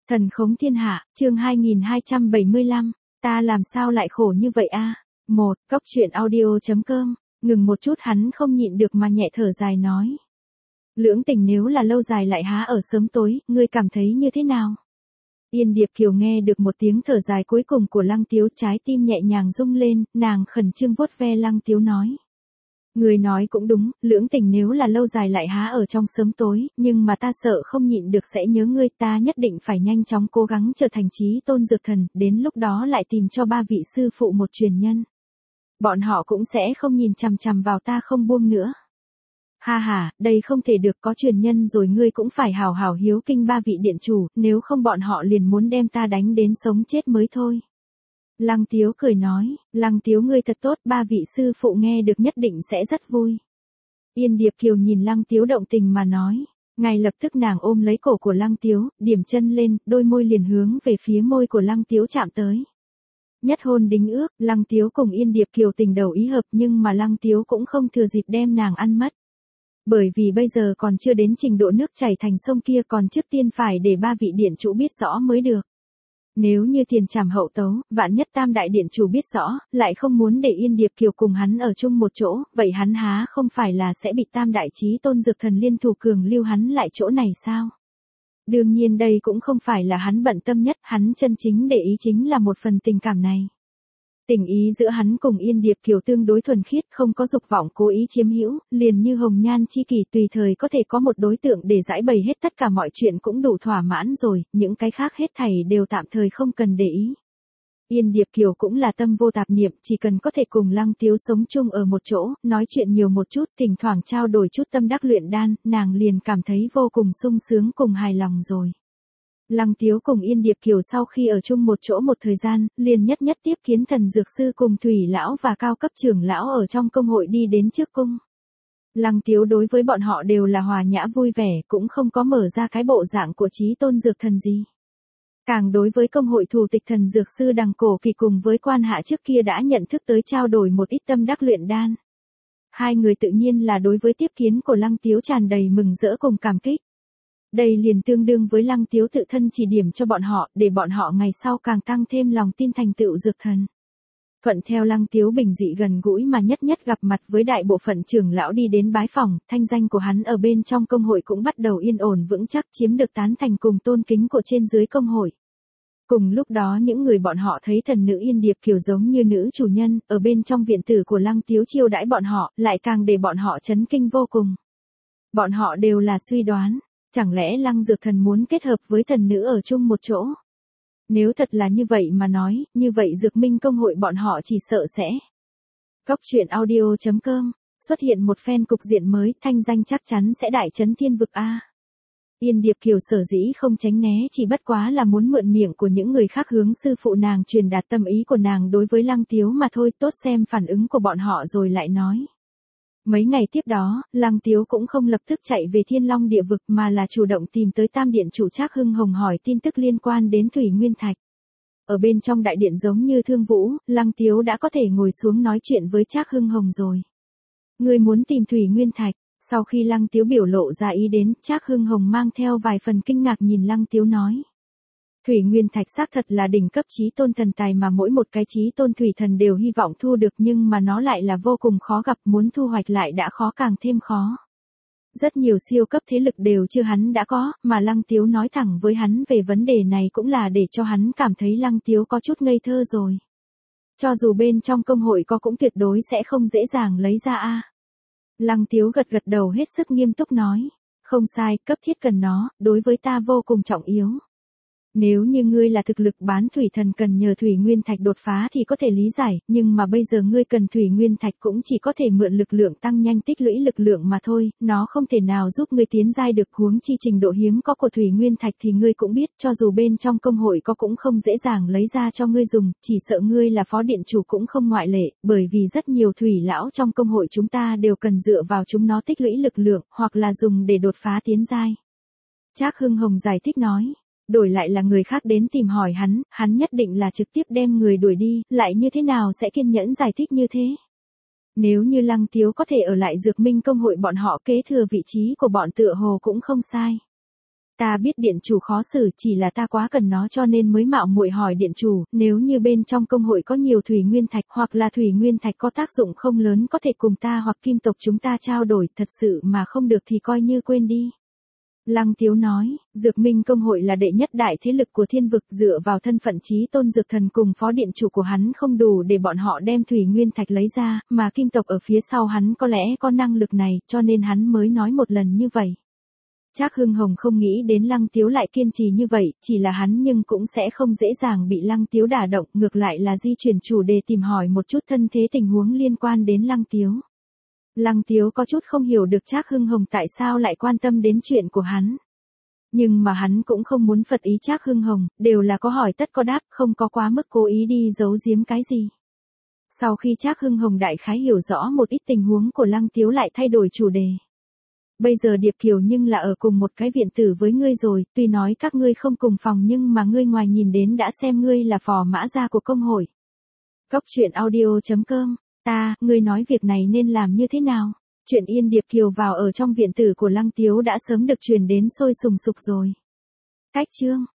Thần khống thiên hạ, chương 2275, ta làm sao lại khổ như vậy a? Cóc truyện audio.com, ngừng một chút hắn không nhịn được mà nhẹ thở dài nói. Lưỡng tình nếu là lâu dài lại há ở sớm tối, ngươi cảm thấy như thế nào? Yên Điệp Kiều nghe được một tiếng thở dài cuối cùng của Lăng Tiếu, trái tim nhẹ nhàng rung lên, nàng khẩn trương vuốt ve Lăng Tiếu nói. Người nói cũng đúng, lưỡng tình nếu là lâu dài lại há ở trong sớm tối, nhưng mà ta sợ không nhịn được sẽ nhớ ngươi, ta nhất định phải nhanh chóng cố gắng trở thành chí tôn dược thần, đến lúc đó lại tìm cho ba vị sư phụ một truyền nhân. Bọn họ cũng sẽ không nhìn chằm chằm vào ta không buông nữa. Ha ha, đây không thể được, có truyền nhân rồi ngươi cũng phải hào hào hiếu kinh ba vị điện chủ, nếu không bọn họ liền muốn đem ta đánh đến sống chết mới thôi. Lăng Tiếu cười nói, Lăng Tiếu ngươi thật tốt, ba vị sư phụ nghe được nhất định sẽ rất vui. Yên Điệp Kiều nhìn Lăng Tiếu động tình mà nói, ngay lập tức nàng ôm lấy cổ của Lăng Tiếu, điểm chân lên, đôi môi liền hướng về phía môi của Lăng Tiếu chạm tới. Nhất hôn đính ước, Lăng Tiếu cùng Yên Điệp Kiều tình đầu ý hợp, nhưng mà Lăng Tiếu cũng không thừa dịp đem nàng ăn mất. Bởi vì bây giờ còn chưa đến trình độ nước chảy thành sông kia, còn trước tiên phải để ba vị điện chủ biết rõ mới được. Nếu như tiền trảm hậu tấu, vạn nhất tam đại điện chủ biết rõ, lại không muốn để Yên Điệp Kiều cùng hắn ở chung một chỗ, vậy hắn há không phải là sẽ bị tam đại chí tôn dược thần liên thủ cường lưu hắn lại chỗ này sao? Đương nhiên đây cũng không phải là hắn bận tâm nhất, hắn chân chính để ý chính là một phần tình cảm này. Tình ý giữa hắn cùng Yên Điệp Kiều tương đối thuần khiết, không có dục vọng cố ý chiếm hữu, liền như hồng nhan chi kỷ tùy thời có thể có một đối tượng để giải bày hết tất cả mọi chuyện cũng đủ thỏa mãn rồi, những cái khác hết thảy đều tạm thời không cần để ý. Yên Điệp Kiều cũng là tâm vô tạp niệm, chỉ cần có thể cùng Lăng Tiếu sống chung ở một chỗ, nói chuyện nhiều một chút, thỉnh thoảng trao đổi chút tâm đắc luyện đan, nàng liền cảm thấy vô cùng sung sướng cùng hài lòng rồi. Lăng Tiếu cùng Yên Điệp Kiều sau khi ở chung một chỗ một thời gian, liền nhất tiếp kiến thần dược sư cùng Thủy lão và cao cấp trưởng lão ở trong công hội đi đến trước cung. Lăng Tiếu đối với bọn họ đều là hòa nhã vui vẻ, cũng không có mở ra cái bộ dạng của chí tôn dược thần gì. Càng đối với công hội thủ tịch thần dược sư Đằng Cổ Kỳ cùng với quan hạ trước kia đã nhận thức tới trao đổi một ít tâm đắc luyện đan. Hai người tự nhiên là đối với tiếp kiến của Lăng Tiếu tràn đầy mừng rỡ cùng cảm kích. Đây liền tương đương với Lăng Tiếu tự thân chỉ điểm cho bọn họ, để bọn họ ngày sau càng tăng thêm lòng tin thành tựu dược thần. Thuận theo Lăng Tiếu bình dị gần gũi mà nhất gặp mặt với đại bộ phận trưởng lão đi đến bái phòng, thanh danh của hắn ở bên trong công hội cũng bắt đầu yên ổn vững chắc, chiếm được tán thành cùng tôn kính của trên dưới công hội. Cùng lúc đó những người bọn họ thấy thần nữ Yên Điệp Kiều giống như nữ chủ nhân, ở bên trong viện tử của Lăng Tiếu chiêu đãi bọn họ, lại càng để bọn họ chấn kinh vô cùng. Bọn họ đều là suy đoán. Chẳng lẽ Lăng Dược Thần muốn kết hợp với thần nữ ở chung một chỗ? Nếu thật là như vậy mà nói, như vậy Dược Minh công hội bọn họ chỉ sợ sẽ. Cóc truyện audio.com, xuất hiện một phen cục diện mới, thanh danh chắc chắn sẽ đại chấn thiên vực a. Yên Điệp Kiều sở dĩ không tránh né chỉ bất quá là muốn mượn miệng của những người khác hướng sư phụ nàng truyền đạt tâm ý của nàng đối với Lăng Tiếu mà thôi, tốt xem phản ứng của bọn họ rồi lại nói. Mấy ngày tiếp đó, Lăng Tiếu cũng không lập tức chạy về Thiên Long địa vực mà là chủ động tìm tới tam điện chủ Trác Hưng Hồng hỏi tin tức liên quan đến Thủy Nguyên Thạch. Ở bên trong đại điện giống như Thương Vũ, Lăng Tiếu đã có thể ngồi xuống nói chuyện với Trác Hưng Hồng rồi. Người muốn tìm Thủy Nguyên Thạch, sau khi Lăng Tiếu biểu lộ ra ý đến, Trác Hưng Hồng mang theo vài phần kinh ngạc nhìn Lăng Tiếu nói. Thủy Nguyên Thạch xác thật là đỉnh cấp chí tôn thần tài mà mỗi một cái chí tôn thủy thần đều hy vọng thu được, nhưng mà nó lại là vô cùng khó gặp, muốn thu hoạch lại đã khó càng thêm khó. Rất nhiều siêu cấp thế lực đều chưa hắn đã có, mà Lăng Tiếu nói thẳng với hắn về vấn đề này cũng là để cho hắn cảm thấy Lăng Tiếu có chút ngây thơ rồi. Cho dù bên trong công hội có cũng tuyệt đối sẽ không dễ dàng lấy ra a. Lăng Tiếu gật đầu hết sức nghiêm túc nói, không sai, cấp thiết cần nó, đối với ta vô cùng trọng yếu. Nếu như ngươi là thực lực bán thủy thần cần nhờ Thủy Nguyên Thạch đột phá thì có thể lý giải, nhưng mà bây giờ ngươi cần Thủy Nguyên Thạch cũng chỉ có thể mượn lực lượng tăng nhanh tích lũy lực lượng mà thôi, nó không thể nào giúp ngươi tiến giai được, huống chi trình độ hiếm có của Thủy Nguyên Thạch thì ngươi cũng biết, cho dù bên trong công hội có cũng không dễ dàng lấy ra cho ngươi dùng, chỉ sợ ngươi là phó điện chủ cũng không ngoại lệ, bởi vì rất nhiều thủy lão trong công hội chúng ta đều cần dựa vào chúng nó tích lũy lực lượng, hoặc là dùng để đột phá tiến giai. Trác Hưng Hồng giải thích nói. Đổi lại là người khác đến tìm hỏi hắn nhất định là trực tiếp đem người đuổi đi, lại như thế nào sẽ kiên nhẫn giải thích như thế. Nếu như Lăng Tiếu có thể ở lại Dược Minh công hội bọn họ kế thừa vị trí của bọn tựa hồ cũng không sai. Ta biết điện chủ khó xử, chỉ là ta quá cần nó cho nên mới mạo muội hỏi điện chủ, nếu như bên trong công hội có nhiều thủy nguyên thạch hoặc là thủy nguyên thạch có tác dụng không lớn có thể cùng ta hoặc kim tộc chúng ta trao đổi, thật sự mà không được thì coi như quên đi. Lăng Tiếu nói, Dược Minh công hội là đệ nhất đại thế lực của thiên vực, dựa vào thân phận chí tôn dược thần cùng phó điện chủ của hắn không đủ để bọn họ đem thủy nguyên thạch lấy ra, mà kim tộc ở phía sau hắn có lẽ có năng lực này, cho nên hắn mới nói một lần như vậy. Trác Hưng Hồng không nghĩ đến Lăng Tiếu lại kiên trì như vậy, chỉ là hắn nhưng cũng sẽ không dễ dàng bị Lăng Tiếu đả động, ngược lại là di chuyển chủ đề tìm hỏi một chút thân thế tình huống liên quan đến Lăng Tiếu. Lăng Tiếu có chút không hiểu được Trác Hưng Hồng tại sao lại quan tâm đến chuyện của hắn. Nhưng mà hắn cũng không muốn phật ý Trác Hưng Hồng, đều là có hỏi tất có đáp, không có quá mức cố ý đi giấu giếm cái gì. Sau khi Trác Hưng Hồng đại khái hiểu rõ một ít tình huống của Lăng Tiếu lại thay đổi chủ đề. Bây giờ Điệp Kiều nhưng là ở cùng một cái viện tử với ngươi rồi, tuy nói các ngươi không cùng phòng nhưng mà ngươi ngoài nhìn đến đã xem ngươi là phò mã gia của công hội. Cốc truyện audio.com, ngươi nói việc này nên làm như thế nào? Chuyện Yên Điệp Kiều vào ở trong viện tử của Lăng Tiếu đã sớm được truyền đến sôi sùng sục rồi. Cách chương